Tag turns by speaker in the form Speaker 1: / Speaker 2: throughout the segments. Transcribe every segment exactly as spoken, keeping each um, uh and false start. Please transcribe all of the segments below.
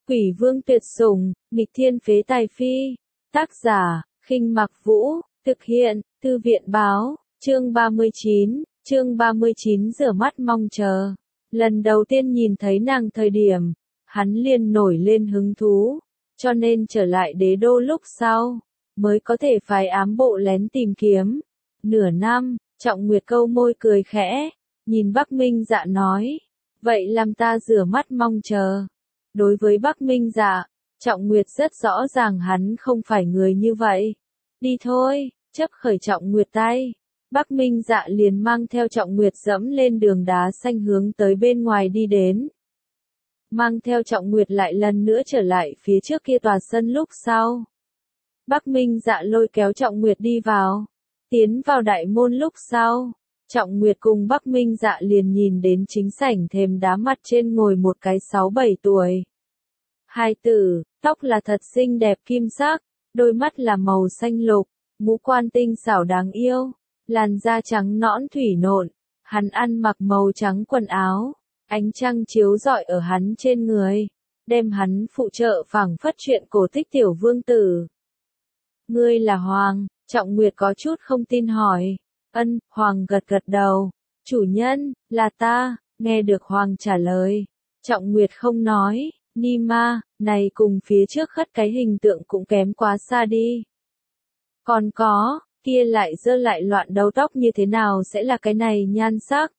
Speaker 1: Quỷ vương tuyệt sủng, nghịch thiên phế tài phi. Tác giả, Khinh Mặc Vũ, thực hiện, Thư viện báo, chương ba mươi chín, chương ba mươi chín rửa mắt mong chờ. Lần đầu tiên nhìn thấy nàng thời điểm, hắn liền nổi lên hứng thú, cho nên trở lại đế đô lúc sau, mới có thể phái ám bộ lén tìm kiếm. Nửa năm, Trọng Nguyệt câu môi cười khẽ, nhìn Bắc Minh Dạ nói, vậy làm ta rửa mắt mong chờ. Đối với Bắc Minh Dạ, Trọng Nguyệt rất rõ ràng hắn không phải người như vậy. Đi thôi, chấp khởi Trọng Nguyệt tay. Bắc Minh Dạ liền mang theo Trọng Nguyệt dẫm lên đường đá xanh hướng tới bên ngoài đi đến. Mang theo Trọng Nguyệt lại lần nữa trở lại phía trước kia tòa sân lúc sau. Bắc Minh Dạ lôi kéo Trọng Nguyệt đi vào. Tiến vào đại môn lúc sau, Trọng Nguyệt cùng Bắc Minh Dạ liền nhìn đến chính sảnh thềm đá mặt trên ngồi một cái sáu bảy tuổi. Hai tử, tóc là thật xinh đẹp kim sắc, đôi mắt là màu xanh lục, ngũ quan tinh xảo đáng yêu, làn da trắng nõn thủy nộn, hắn ăn mặc màu trắng quần áo, ánh trăng chiếu rọi ở hắn trên người, đem hắn phụ trợ phảng phất chuyện cổ tích tiểu vương tử. Ngươi là Hoàng, Trọng Nguyệt có chút không tin hỏi. Ân, Hoàng gật gật đầu. Chủ nhân, là ta, nghe được Hoàng trả lời. Trọng Nguyệt không nói, Ni ma, này cùng phía trước khất cái hình tượng cũng kém quá xa đi. Còn có, kia lại dơ lại loạn đầu tóc như thế nào sẽ là cái này nhan sắc.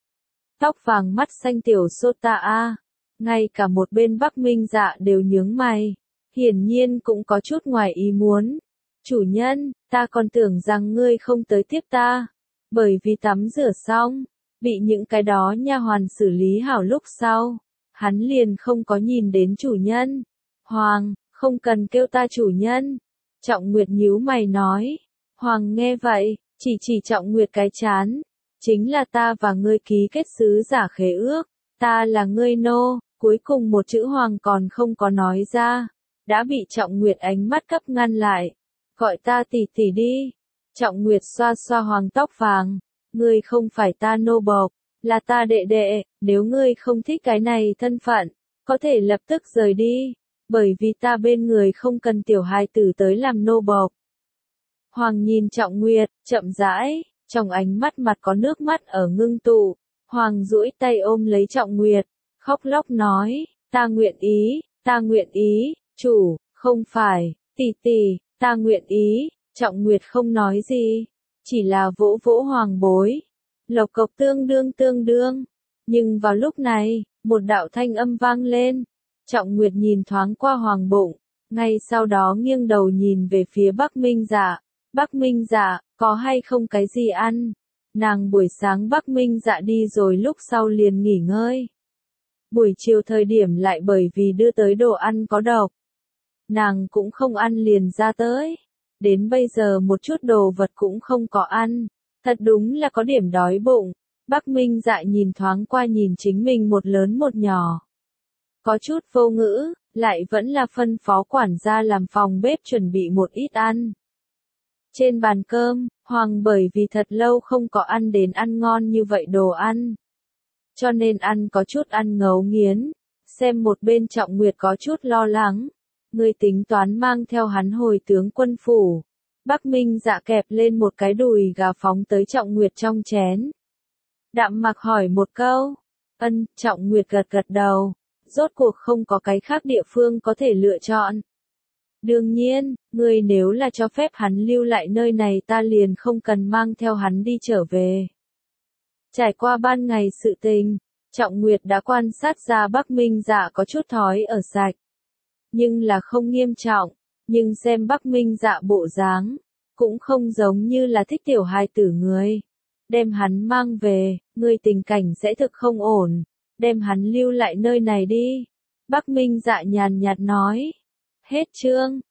Speaker 1: Tóc vàng mắt xanh tiểu Sota a, ngay cả một bên Bắc Minh Dạ đều nhướng mày, hiển nhiên cũng có chút ngoài ý muốn. Chủ nhân, ta còn tưởng rằng ngươi không tới tiếp ta, bởi vì tắm rửa xong, bị những cái đó nha hoàn xử lý hảo lúc sau, hắn liền không có nhìn đến chủ nhân. Hoàng, không cần kêu ta chủ nhân. Trọng Nguyệt nhíu mày nói. Hoàng nghe vậy, chỉ chỉ Trọng Nguyệt cái chán. Chính là ta và ngươi ký kết sứ giả khế ước, ta là ngươi nô, cuối cùng một chữ Hoàng còn không có nói ra, đã bị Trọng Nguyệt ánh mắt cấp ngăn lại. Gọi ta tỷ tỷ đi. Trọng Nguyệt xoa xoa Hoàng tóc vàng. Ngươi không phải ta nô bộc, là ta đệ đệ, nếu ngươi không thích cái này thân phận, có thể lập tức rời đi, bởi vì ta bên người không cần tiểu hài tử tới làm nô bộc. Hoàng nhìn Trọng Nguyệt, chậm rãi, trong ánh mắt mặt có nước mắt ở ngưng tụ. Hoàng duỗi tay ôm lấy Trọng Nguyệt, khóc lóc nói, ta nguyện ý, ta nguyện ý, chủ, không phải, tỷ tỷ. Ta nguyện ý. Trọng Nguyệt không nói gì, chỉ là vỗ vỗ Hoàng bối. Lộc cộc tương đương tương đương. Nhưng vào lúc này, một đạo thanh âm vang lên. Trọng Nguyệt nhìn thoáng qua Hoàng bụng, ngay sau đó nghiêng đầu nhìn về phía Bắc Minh Dạ. Bắc Minh Dạ, có hay không cái gì ăn? Nàng buổi sáng Bắc Minh Dạ đi rồi lúc sau liền nghỉ ngơi. Buổi chiều thời điểm lại bởi vì đưa tới đồ ăn có độc. Nàng cũng không ăn liền ra tới. Đến bây giờ một chút đồ vật cũng không có ăn. Thật đúng là có điểm đói bụng. Bắc Minh Dạ nhìn thoáng qua nhìn chính mình một lớn một nhỏ. Có chút vô ngữ, lại vẫn là phân phó quản gia làm phòng bếp chuẩn bị một ít ăn. Trên bàn cơm, Hoàng bởi vì thật lâu không có ăn đến ăn ngon như vậy đồ ăn. Cho nên ăn có chút ăn ngấu nghiến. Xem một bên Trọng Nguyệt có chút lo lắng. Ngươi tính toán mang theo hắn hồi tướng quân phủ. Bắc Minh Dạ kẹp lên một cái đùi gà phóng tới Trọng Nguyệt trong chén. Đạm Mặc hỏi một câu. Ân, Trọng Nguyệt gật gật đầu. Rốt cuộc không có cái khác địa phương có thể lựa chọn. Đương nhiên, ngươi nếu là cho phép hắn lưu lại nơi này ta liền không cần mang theo hắn đi trở về. Trải qua ban ngày sự tình, Trọng Nguyệt đã quan sát ra Bắc Minh Dạ có chút thói ở sạch. Nhưng là không nghiêm trọng, nhưng xem Bắc Minh Dạ bộ dáng, cũng không giống như là thích tiểu hài tử người. Đem hắn mang về, người tình cảnh sẽ thực không ổn, đem hắn lưu lại nơi này đi. Bắc Minh Dạ nhàn nhạt nói. Hết chương.